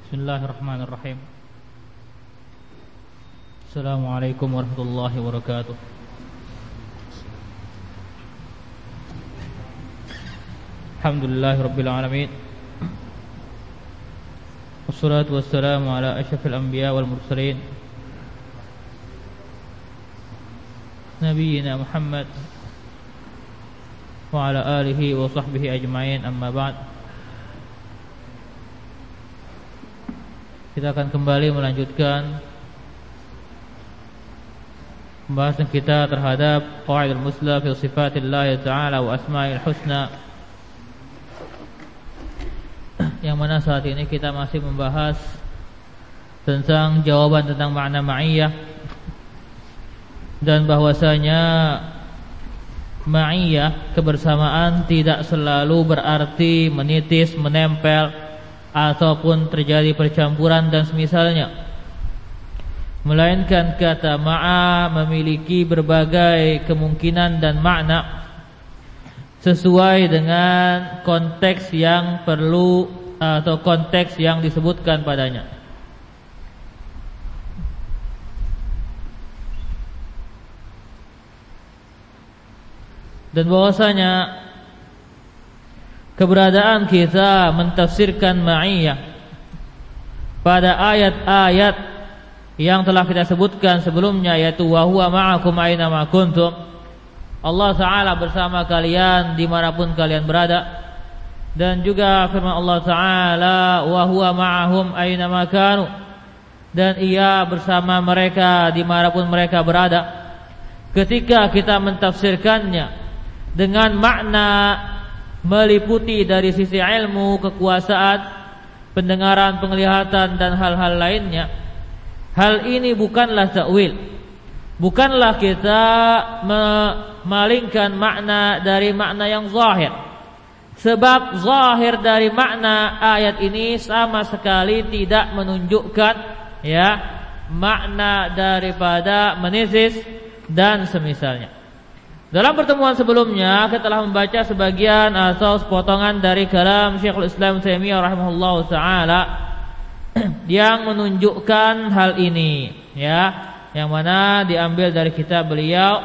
Bismillahirrahmanirrahim. Assalamualaikum warahmatullahi wabarakatuh. Alhamdulillahirabbil alamin. Wassalatu wassalamu ala asyrafil anbiya wal mursalin Nabiyyina Muhammad wa ala alihi wa sahbihi ajma'in, amma ba'd. Kita akan kembali melanjutkan pembahasan kita terhadap qawaidul musla fi sifatillah ta'ala wa asma'il husna, yang mana saat ini kita masih membahas tentang jawaban tentang makna ma'iyah, dan bahwasanya ma'iyah, kebersamaan, tidak selalu berarti menitis, menempel, ataupun terjadi percampuran dan semisalnya, melainkan kata ma'a memiliki berbagai kemungkinan dan makna sesuai dengan konteks yang perlu atau konteks yang disebutkan padanya. Dan bahwasanya keberadaan kita mentafsirkan ma'iyah pada ayat-ayat yang telah kita sebutkan sebelumnya, yaitu wa huwa ma'akum aina ma kuntum, Allah Ta'ala bersama kalian dimanapun kalian berada, dan juga firman Allah Ta'ala wa huwa ma'ahum aina ma kanu, dan ia bersama mereka dimanapun mereka berada. Ketika kita mentafsirkannya dengan makna meliputi dari sisi ilmu, kekuasaan, pendengaran, penglihatan, dan hal-hal lainnya, hal ini bukanlah ta'wil, bukanlah kita memalingkan makna dari makna yang zahir. Sebab zahir dari makna ayat ini sama sekali tidak menunjukkan makna daripada menisis dan semisalnya. Dalam pertemuan sebelumnya kita telah membaca sebagian atau sepotongan dari kalam Syekhul Islam Taimiyah rahimahullahu taala yang menunjukkan hal ini, yang mana diambil dari kitab beliau,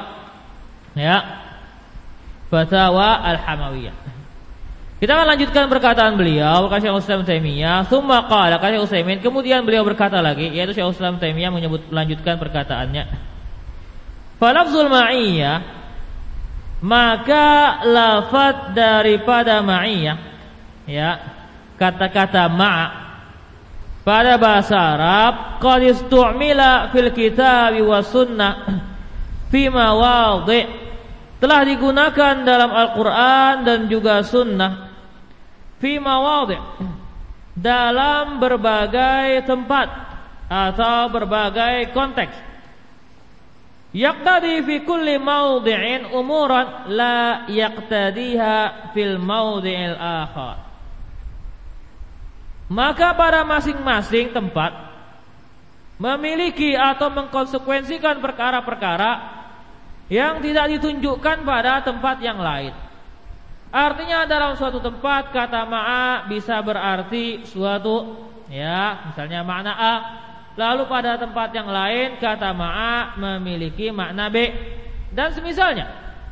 Fatawa Al-Hamawiyah. Kita akan lanjutkan perkataan beliau, kata Syekhul Islam Taimiyah, tsumma qala, kata Syekh Utsaimin, kemudian beliau berkata lagi, yaitu Syekhul Islam Taimiyah melanjutkan perkataannya. Falafzul ma'iyyah, maka lafaz daripada ma'iyah, kata-kata ma' pada bahasa Arab qad istu'mila fil kitab wa sunnah fi mawadhi', telah digunakan dalam Al-Qur'an dan juga sunnah, fi mawadhi', dalam berbagai tempat atau berbagai konteks. Yaqtadi fi kulli mawdi'in umuran la yaqtadiha fil mawdi'il akhar. Maka pada masing-masing tempat memiliki atau mengkonsekuensikan perkara-perkara yang tidak ditunjukkan pada tempat yang lain. Artinya dalam suatu tempat kata ma'a bisa berarti suatu, misalnya makna A. Lalu pada tempat yang lain kata ma'a memiliki makna B dan semisalnya.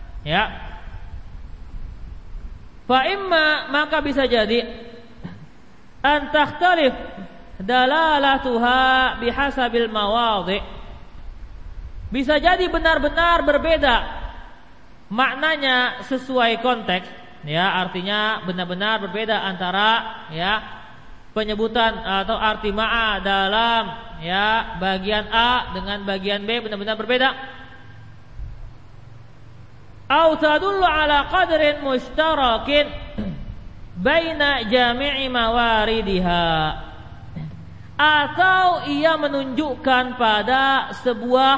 Fa imma, maka bisa jadi an takhtalif dalalatuha bihasabil mawadhi', bisa jadi benar-benar berbeda maknanya sesuai konteks, artinya benar-benar berbeda antara penyebutan atau arti ma'a dalam bagian A dengan bagian B benar-benar berbeda. Au tadullu ala qadrin mushtarakin baina jami'i mawaridiha, atau ia menunjukkan pada sebuah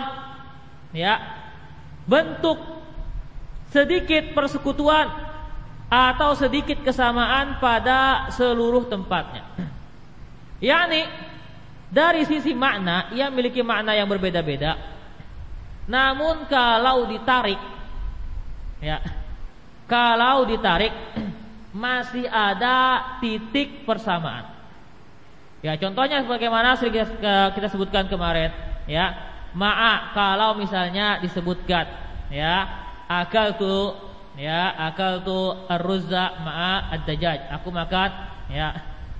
bentuk sedikit persekutuan atau sedikit kesamaan pada seluruh tempatnya. yakni dari sisi makna ia memiliki makna yang berbeda-beda, namun kalau ditarik masih ada titik persamaan. Ya, contohnya sebagaimana sering kita sebutkan kemarin, ya. Ma'a kalau misalnya disebutkan, ya, akaltu ar-ruzza ma'a ad-dajjaj. Aku makan, ya,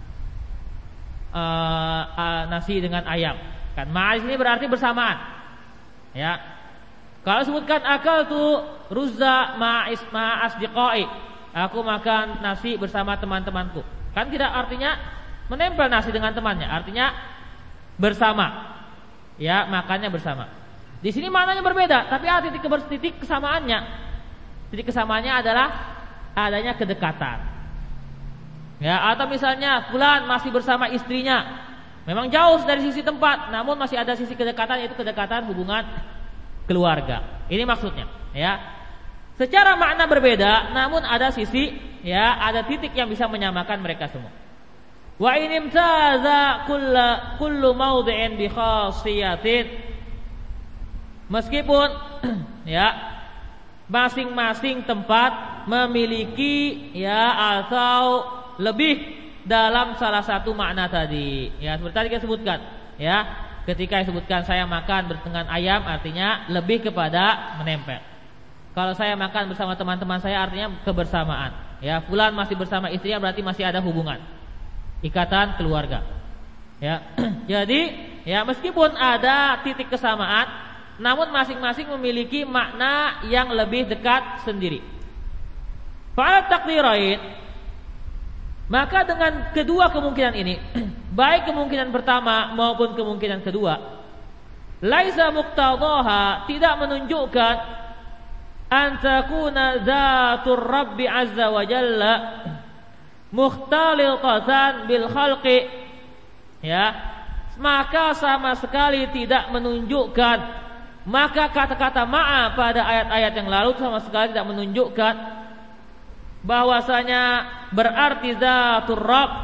nasi dengan ayam. Kan ma'a di sini berarti bersamaan. Ya. Kalau sebutkan akaltu ruzza ma'a asdiqai. Aku makan nasi bersama teman-temanku. Kan tidak artinya menempel nasi dengan temannya, artinya bersama. Ya, makannya bersama. Di sini maknanya berbeda, tapi titik kesamaannya. Titik kesamaannya adalah adanya kedekatan. Ya, atau misalnya fulan masih bersama istrinya. Memang jauh dari sisi tempat, namun masih ada sisi kedekatan, yaitu kedekatan hubungan keluarga. Ini maksudnya, ya. Secara makna berbeda, namun ada sisi, ya, ada titik yang bisa menyamakan mereka semua. Wa in imtaza kullu mawdi'in bi khasiyatin. Meskipun ya masing-masing tempat memiliki ya atau lebih dalam salah satu makna tadi. Ya, seperti tadi kita sebutkan, ya. Ketika disebutkan saya makan dengan ayam artinya lebih kepada menempel. Kalau saya makan bersama teman-teman saya artinya kebersamaan. Ya, fulan masih bersama istrinya berarti masih ada hubungan, ikatan keluarga. Ya. Jadi, ya meskipun ada titik kesamaan, namun masing-masing memiliki makna yang lebih dekat sendiri. Fa'al taqdirain, maka dengan kedua kemungkinan ini, baik kemungkinan pertama maupun kemungkinan kedua, laisa muqtadaha, tidak menunjukkan an takuna dzatur Rabbi azza wa jalla mukhtalifatan bil khalqi, ya, maka sama sekali tidak menunjukkan, maka kata-kata ma'a pada ayat-ayat yang lalu sama sekali tidak menunjukkan bahwasanya berarti zatur Rabb,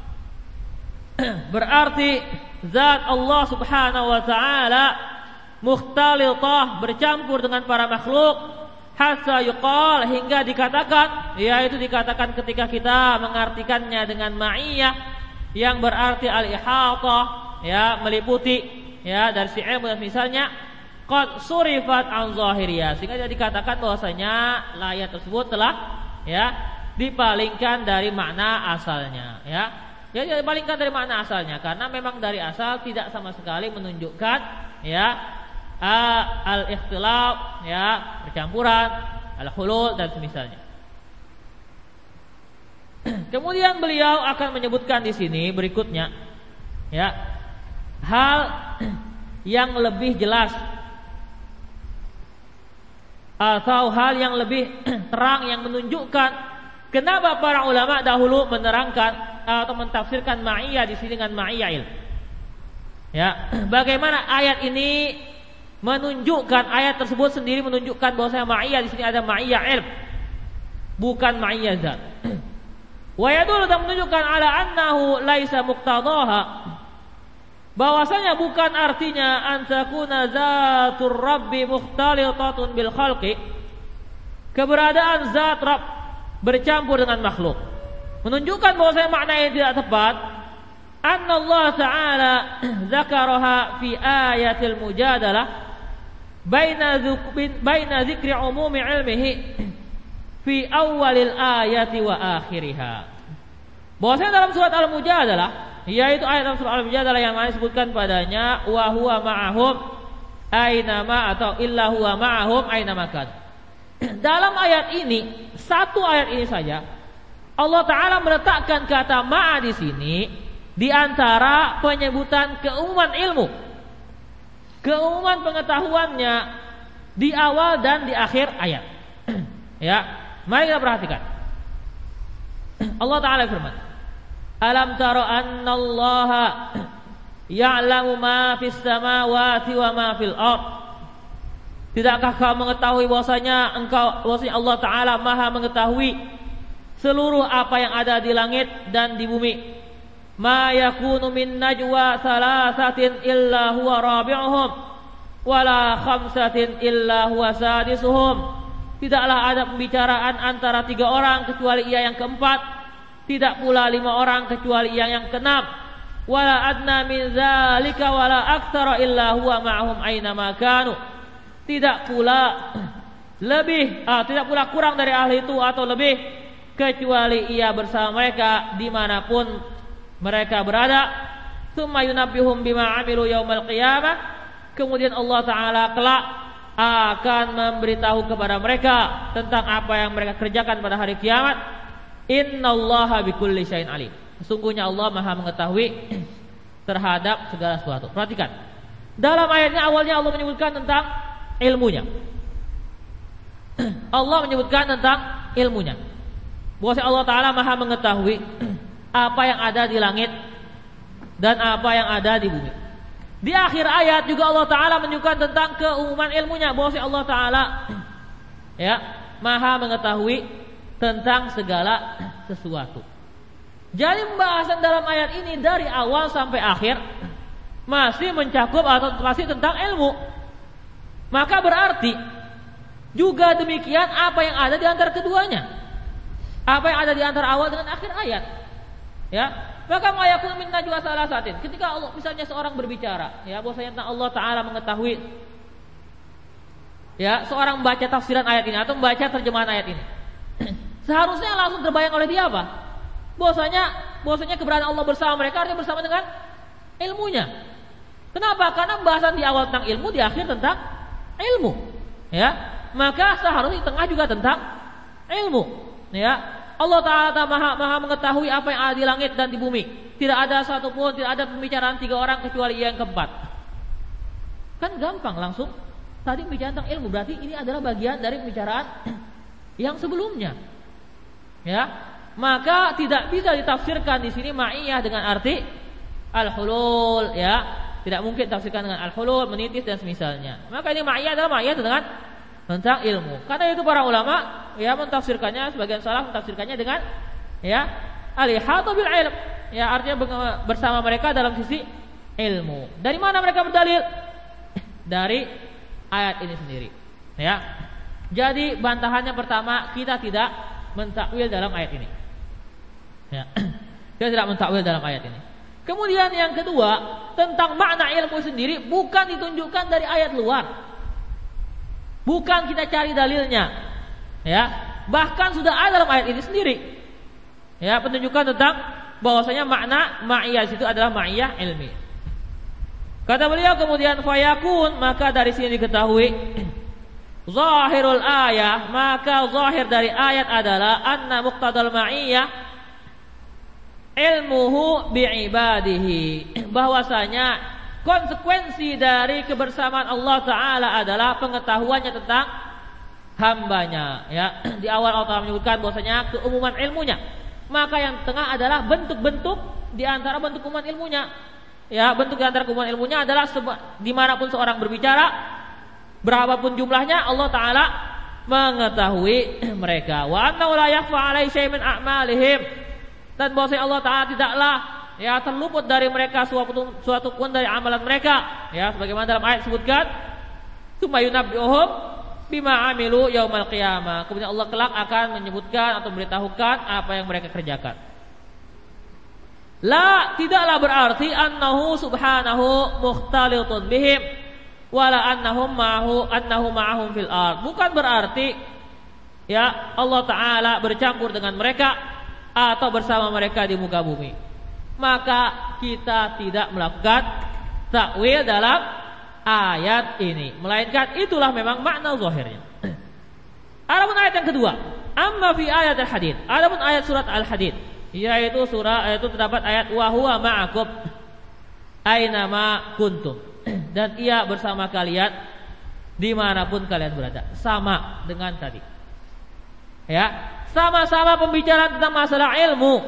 berarti zat Allah subhanahu wa ta'ala mukhtalithah, bercampur dengan para makhluk, hatta yuqal, hingga dikatakan, yaitu dikatakan ketika kita mengartikannya dengan ma'iyah yang berarti al-ihatah, ya, meliputi, ya, dari si ilmu misalnya qad surifat an zahiriyah, sehingga dikatakan bahwasanya ayat tersebut telah, ya, dipalingkan dari makna asalnya, ya. Ya, dipalingkan dari makna asalnya karena memang dari asal tidak sama sekali menunjukkan, ya, al-ikhtilaf, ya, percampuran, al-hulul dan semisalnya. Kemudian beliau akan menyebutkan di sini berikutnya, ya, hal yang lebih jelas atau hal yang lebih terang yang menunjukkan kenapa para ulama dahulu menerangkan atau mentafsirkan ma'iyah di sini dengan ma'iyah ilm. Ya, bagaimana ayat ini menunjukkan, ayat tersebut sendiri menunjukkan bahwasanya ma'iyah di sini ada ma'iyah ilm, bukan ma'iyah zat. Wa yadullu, dan menunjukkan ala annahu laisa muqtadaha, bahwasanya bukan artinya an takuna zatur Rabbi mukhtalitatun bil khalqi, keberadaan zat Rabb bercampur dengan makhluk, menunjukkan bahwasanya makna yang tidak tepat. Anna Allah Ta'ala zakaraha fi ayatil mujadalah baina zikri umumi ilmihi fi awalil ayati wa akhiriha. Bahwasanya dalam surat Al-Mujadalah, yaitu ayat dalam surat Al-Mujadalah yang mana disebutkan padanya wa huwa ma'ahum aina ma atau illa huwa ma'ahum aina makan. Dalam ayat ini, satu ayat ini saja, Allah Ta'ala meletakkan kata ma'a di sini di antara penyebutan keumuman ilmu, keumuman pengetahuannya di awal dan di akhir ayat. Ya, mari kita perhatikan. Allah Ta'ala firman, alam tara annallaha ya'lamu ma fis samawati wa ma fil ard. Tidakkah kau mengetahui bahwasanya Allah Ta'ala Maha mengetahui seluruh apa yang ada di langit dan di bumi. Ma yakunu min najwa thalathatin illa huwa rabi'uhum wala khamsatin illa huwa sadisuhum. Tidaklah ada pembicaraan antara 3 orang kecuali ia yang keempat, tidak pula 5 orang kecuali ia yang keenam. wala adna min dzalika wala aktsara illa huwa ma'ahum aina ma kanu. Tidak pula kurang dari ahli itu atau lebih, kecuali ia bersama mereka dimanapun mereka berada. Tsumma yunabbihum bima amilu yaumal qiyamah. Kemudian Allah Ta'ala kelak akan memberitahu kepada mereka tentang apa yang mereka kerjakan pada hari kiamat. Innallaha bikulli syai'in alim. Sesungguhnya Allah Maha mengetahui terhadap segala sesuatu. Perhatikan, dalam ayatnya awalnya Allah menyebutkan tentang ilmunya. Allah menyebutkan tentang ilmunya, bahwa Allah Ta'ala Maha mengetahui apa yang ada di langit dan apa yang ada di bumi. Di akhir ayat juga Allah Ta'ala menunjukkan tentang keumuman ilmunya, bahwa Allah Ta'ala Maha mengetahui tentang segala sesuatu. Jadi pembahasan dalam ayat ini dari awal sampai akhir masih mencakup atau masih tentang ilmu. Maka berarti juga demikian apa yang ada di antara keduanya, apa yang ada di antara awal dengan akhir ayat. Maka mayakun min najwa salasatin, ketika Allah misalnya seorang berbicara, bahwasanya tentang Allah Ta'ala mengetahui, seorang membaca tafsiran ayat ini atau membaca terjemahan ayat ini, seharusnya langsung terbayang oleh dia apa? Bahwasanya keberadaan Allah bersama mereka artinya bersama dengan ilmunya. Kenapa? Karena pembahasan di awal tentang ilmu, di akhir tentang ilmu. Maka seharusnya di tengah juga tentang ilmu. Allah Ta'ala maha mengetahui apa yang ada di langit dan di bumi. Tidak ada satupun, tidak ada pembicaraan 3 orang kecuali yang keempat. Kan gampang langsung. Tadi bicara tentang ilmu, berarti ini adalah bagian dari pembicaraan yang sebelumnya. Maka tidak bisa ditafsirkan di sini ma'iyah dengan arti al-hulul, tidak mungkin ditafsirkan dengan al-hulul, menitis dan semisalnya. Maka ini ma'iyah adalah ma'iyah dengan tentang ilmu. Karena itu para ulama mentafsirkannya, sebagian salaf mentafsirkannya dengan al-ihata bil ilm, artinya bersama mereka dalam sisi ilmu. Dari mana mereka berdalil? Dari ayat ini sendiri. Jadi bantahannya pertama, kita tidak mentakwil dalam ayat ini. Kita tidak mentakwil dalam ayat ini. Kemudian yang kedua, tentang makna ilmu sendiri bukan ditunjukkan dari ayat luar, bukan kita cari dalilnya, bahkan sudah ada dalam ayat ini sendiri, penunjukan tentang bahwasanya makna ma'iyah itu adalah ma'iyah ilmi. Kata beliau kemudian fayakun, maka dari sini diketahui zahirul ayah, maka zahir dari ayat adalah anna muqtadal ma'iyah ilmuhu bi'ibadihi, bahwasanya konsekuensi dari kebersamaan Allah Ta'ala adalah pengetahuannya tentang hambanya. Di awal Allah menyebutkan bahwasanya keumuman ilmunya, maka yang tengah adalah bentuk-bentuk di antara bentuk keumuman ilmunya. Bentuk di antara keumuman ilmunya adalah dimanapun seorang berbicara, berapapun jumlahnya, Allah Ta'ala mengetahui mereka. Wa annahu la yakhfa 'alaihi syai'un min a'malihim, dan bahwasanya Allah Ta'ala tidaklah terluput dari mereka suatu pun dari amalan mereka. Sebagaimana dalam ayat disebutkan, tsumma yunabbi'uhum bima 'amilu yaumal qiyamah. Kemudian Allah kelak akan menyebutkan atau memberitahukan apa yang mereka kerjakan. Tidaklah berarti annahu subhanahu mukhtalitun bihim wala annahu ma'ahum fil ard. Bukan berarti Allah Ta'ala bercampur dengan mereka atau bersama mereka di muka bumi. Maka kita tidak melakukan takwil dalam ayat ini, melainkan itulah memang makna zahirnya. Adapun ayat yang kedua, amma fi ayat al-hadid, adapun ayat surat al-hadid, yaitu terdapat ayat wa huwa ma'akum aina ma kuntum, dan ia bersama kalian dimanapun kalian berada. Sama dengan tadi, sama-sama pembicaraan tentang masalah ilmu,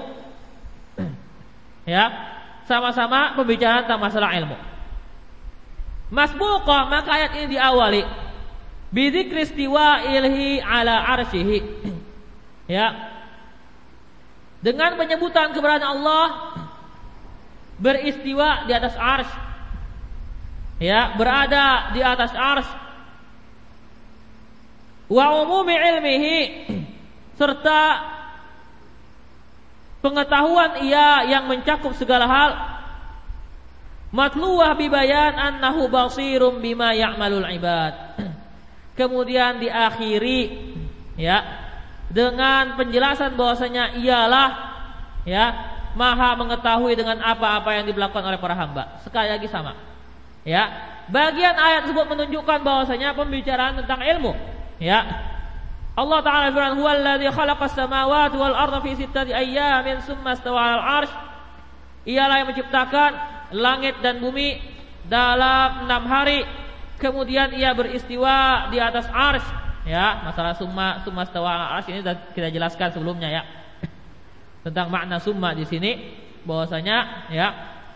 sama-sama pembicaraan tentang masalah ilmu. Masbuqah, maka ayat ini diawali bidzikri istiwa'ilhi ala arsyihi, dengan penyebutan keberadaan Allah beristiwa di atas arsy, berada di atas arsy, wa umumi ilmihi, serta pengetahuan ia yang mencakup segala hal, matluwah bibayan annahu basirum bima ya'malul ibad. Kemudian diakhiri ya dengan penjelasan bahwasanya ialah ya maha mengetahui dengan apa-apa yang dilakukan oleh para hamba. Sekali lagi sama. Ya, bagian ayat tersebut menunjukkan bahwasanya pembicaraan tentang ilmu. Ya. Allah Ta'ala firman, "Huwallazi khalaqas samawati wal arda fi sittati ayyamin tsumma istawa 'alal 'arsy." Ialah yang menciptakan langit dan bumi dalam 6 hari, kemudian ia beristiwa di atas 'arsy. Ya, masalah summa istawa 'alal 'arsy ini sudah kita jelaskan sebelumnya ya. Tentang makna summa di sini bahwasanya ya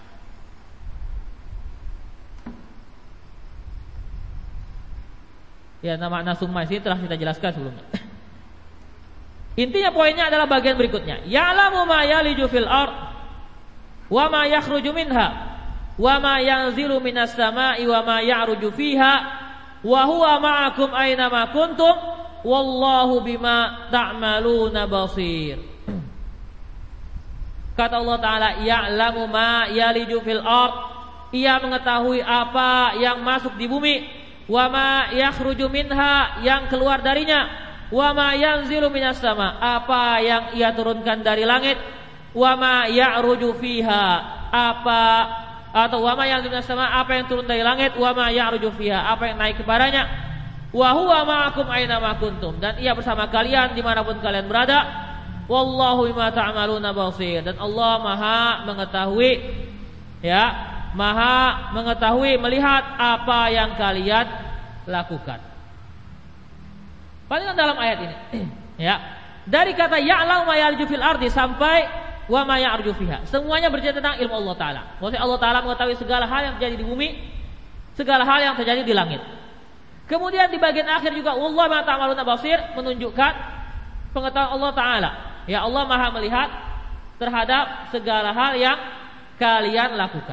makna summa ini telah kita jelaskan sebelumnya. Intinya poinnya adalah bagian berikutnya. Ya'lamu ma yaliju fil ard wa ma yakhruju minha wa ma yanzilu minas sama'i wa ma ya'ruju fiha wa huwa ma'akum aina ma kuntum wallahu bima ta'maluna basir. Kata Allah Ta'ala, ya'lamu ma yaliju fil ard, ia mengetahui apa yang masuk di bumi, wa ma yakhruju minha, yang keluar darinya, wa ma yanzilu minas sama, apa yang ia turunkan dari langit, wa ma ya'ruju fiha, wa ma yanzilu minas sama, apa yang turun dari langit, wa ma ya'ruju fiha, apa yang naik kepadanya, wa huwa ma'akum aina ma kuntum, dan ia bersama kalian dimanapun kalian berada. Wallahu bima ta'maluna basir, dan Allah maha mengetahui ya, maha mengetahui, melihat apa yang kalian lakukan. Paling dalam ayat ini ya, dari kata ya'lamu ma yalju fil ardi sampai wa ma ya'ruju fiha, semuanya bercerita tentang ilmu Allah Ta'ala. Maksudnya Allah Ta'ala mengetahui segala hal yang terjadi di bumi, segala hal yang terjadi di langit. Kemudian di bagian akhir juga wallahu bima ta'maluna basir, menunjukkan pengetahuan Allah Ta'ala. Ya, Allah maha melihat terhadap segala hal yang kalian lakukan.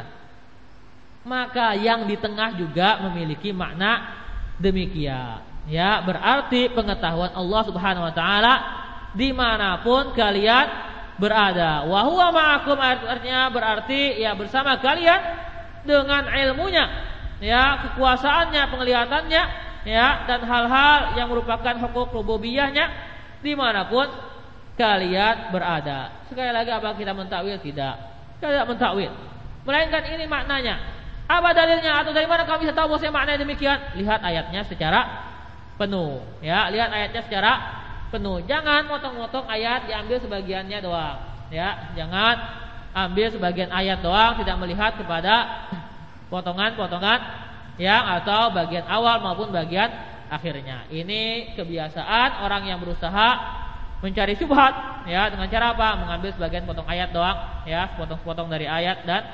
Maka yang di tengah juga memiliki makna demikian. Ya, berarti pengetahuan Allah Subhanahu wa taala dimanapun kalian berada. Wa huwa ma'akum, artinya berarti ya bersama kalian dengan ilmunya, ya, kekuasaannya, penglihatannya, ya, dan hal-hal yang merupakan hukuk rububiyahnya dimanapun kalian berada. Sekali lagi, apa kita mentakwil? Tidak. Kita tidak mentakwil, melainkan ini maknanya. Apa dalilnya atau dari mana kamu bisa tahu bahwa maknanya demikian? Lihat ayatnya secara penuh. Ya, lihat ayatnya secara penuh. Jangan motong-motong ayat, diambil sebagiannya doang. Ya, jangan ambil sebagian ayat doang, tidak melihat kepada potongan-potongan yang atau bagian awal maupun bagian akhirnya. Ini kebiasaan orang yang berusaha mencari syubhat, ya, dengan cara apa? Mengambil sebagian potong ayat doang, ya, potong-potong dari ayat dan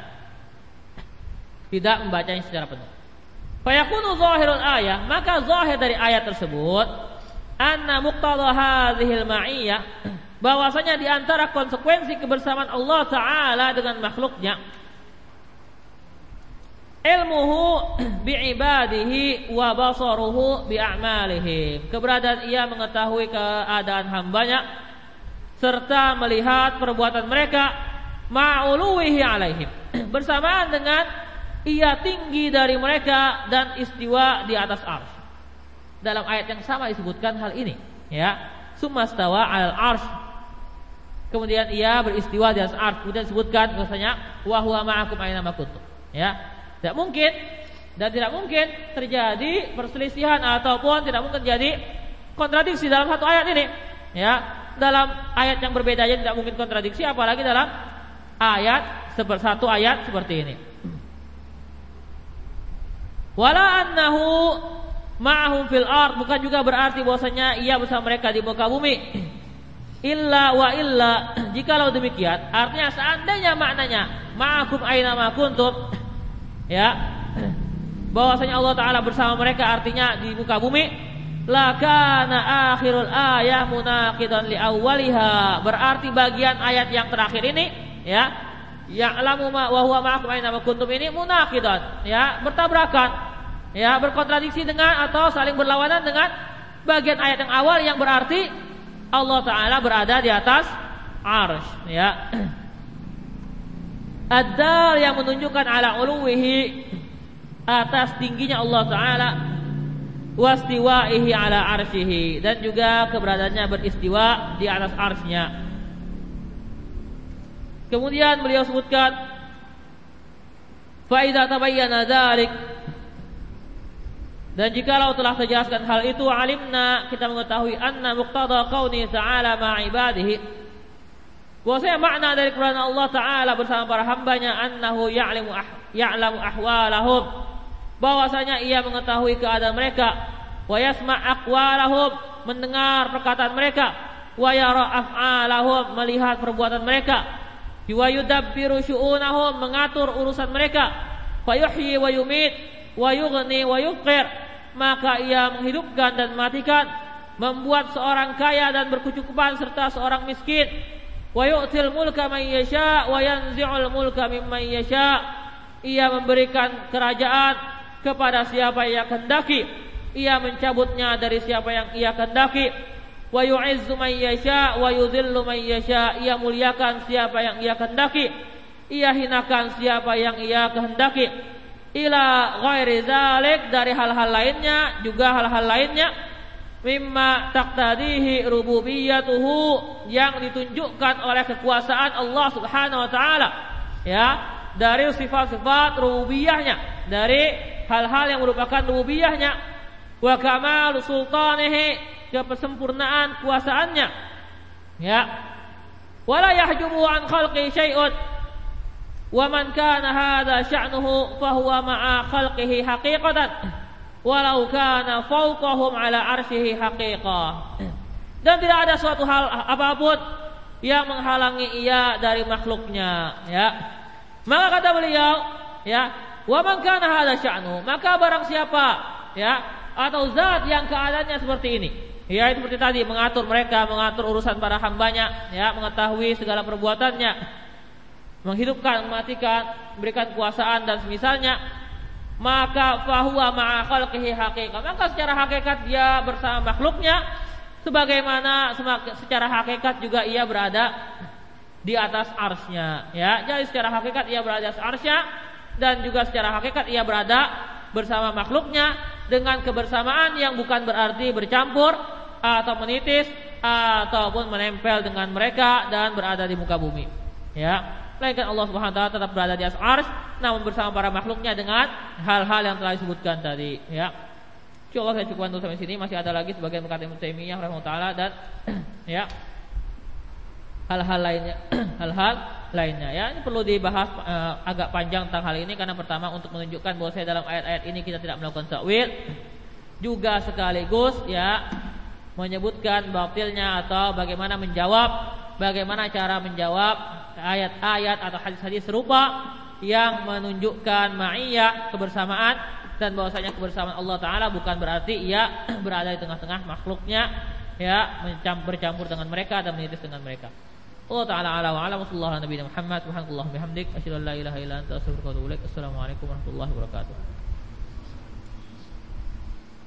tidak membacanya secara penuh. Fayakunu zahirul ayat, maka zahir dari ayat tersebut anna muqtada hadhil ma'iyyah, bahwasanya di antara konsekuensi kebersamaan Allah Ta'ala dengan makhluknya, ilmuhu bi'ibadihi wa basaruhu bi'a'malihim, keberadaan ia mengetahui keadaan hambanya serta melihat perbuatan mereka, ma'uluwihi alaihim, bersamaan dengan ia tinggi dari mereka dan istiwa di atas arsy. Dalam ayat yang sama disebutkan hal ini, ya, summastawa 'alal arsy, kemudian ia beristiwa di atas arsy, kemudian disebutkan bahwasanya wa huwa ma'akum aina ma kuntum, ya. Tidak mungkin dan tidak mungkin terjadi perselisihan ataupun tidak mungkin terjadi kontradiksi dalam satu ayat ini. Ya, dalam ayat yang berbeda aja tidak mungkin kontradiksi, apalagi dalam ayat satu ayat seperti ini. Wala annahu ma'ahum fil ard, bukan juga berarti bahwasanya ia bersama mereka di muka bumi. Illa wa illa, jikalau demikian, artinya seandainya maknanya ma'akum aina ma kuntum, ya, bahwasanya Allah Ta'ala bersama mereka artinya di muka bumi, lakana akhirul ayah munaqidan li awwaliha, berarti bagian ayat yang terakhir ini, ya, ya'lamu ma wa huwa ma'akum aina ma kuntum ini munaqidan, ya, bertabrakan, ya, berkontradiksi dengan atau saling berlawanan dengan bagian ayat yang awal yang berarti Allah Ta'ala berada di atas arsy, ya. Ad-dal yang menunjukkan ala uluwihi, atas tingginya Allah Ta'ala, wastiwaihi ala arsyihi, dan juga keberadaannya beristiwa di atas arsy-Nya. Kemudian beliau sebutkan, fa idza tabayyana dzalik, dan jikalau telah terjelaskan hal itu, alimna, kita mengetahui, anna muqtada qauni ta'ala ma'ibadihi, bahwasanya makna dari keberadaan Allah Ta'ala bersama para hambanya, annahu ya'lamu ahwalahum, bahwasanya ia mengetahui keadaan mereka, wa yasma' aqwalahum, mendengar perkataan mereka, wa yara af'alahum, melihat perbuatan mereka, wa yudabbiru syu'unahum, mengatur urusan mereka, fa yuhyi wa yumit wa yughni wa yuqir, maka ia menghidupkan dan mematikan, membuat seorang kaya dan berkecukupan serta seorang miskin, wa yu'til mulka man yasha wa yanzi'ul mulka mimman yasha, ia memberikan kerajaan kepada siapa yang kehendaki, ia mencabutnya dari siapa yang ia kehendaki, wa yu'izzu man yasha wa yudhillu man yasha, ia muliakan siapa yang ia kehendaki, ia hinakan siapa yang ia kehendaki, ila ghairi zalik, dari hal-hal lainnya, juga hal-hal lainnya, mimma taqtadihi rububiyyatuhu, yang ditunjukkan oleh kekuasaan Allah Subhanahu wa taala, ya, dari sifat-sifat rububiyahnya, dari hal-hal yang merupakan rububiyahnya, wa kamalu sultanihi, kesempurnaan kuasaannya, ya, wala yahjubu an khalqi syai'un, wa man kana hadza sya'nuhu fa huwa ma'a khalqihi haqiqatan walau kana fawqahum ala arsyihi haqiqah. Dan tidak ada suatu hal apapun yang menghalangi ia dari makhluknya, ya. Maka kata beliau, ya, wa man kana hadza sya'nu, maka barang siapa, ya, atau zat yang keadaannya seperti ini, ya, seperti tadi, mengatur mereka, mengatur urusan para hambanya, ya, mengetahui segala perbuatannya, menghidupkan, mematikan, memberikan kuasaan dan semisalnya, maka fahuwa ma'a khalqihi haqiqah, maka secara hakikat dia bersama makhluknya, sebagaimana secara hakikat juga ia berada di atas arsy-Nya, ya. Jadi secara hakikat ia berada di atas arsy-Nya, dan juga secara hakikat ia berada bersama makhluknya, dengan kebersamaan yang bukan berarti bercampur atau menitis ataupun menempel dengan mereka dan berada di muka bumi, ya. Melainkan Allah Subhanahu wa taala tetap berada di atas arsy, namun bersama para makhluknya dengan hal-hal yang telah disebutkan tadi, ya. Insyaallah saya cukupkan untuk sampai sini, masih ada lagi sebagian perkataan Ibnu Taimiyah rahimahullah taala, dan ya, hal-hal lainnya, ya. Ini perlu dibahas agak panjang tentang hal ini, karena pertama untuk menunjukkan bahwa saya dalam ayat-ayat ini kita tidak melakukan takwil, juga sekaligus, ya, menyebutkan batilnya atau bagaimana cara menjawab ayat-ayat atau hadis-hadis serupa yang menunjukkan ma'iyah, kebersamaan, dan bahwasanya kebersamaan Allah Ta'ala bukan berarti ia berada di tengah-tengah makhluknya, ya, bercampur dengan mereka dan menitis dengan mereka. Allah Ta'ala ala wa ala wa sallallahu ala nabiyina Muhammad subhanallahi bihamdik asyhadu an la ilaha illa anta astaghfiruka wa atubu ilaik. Assalamualaikum warahmatullahi wabarakatuh.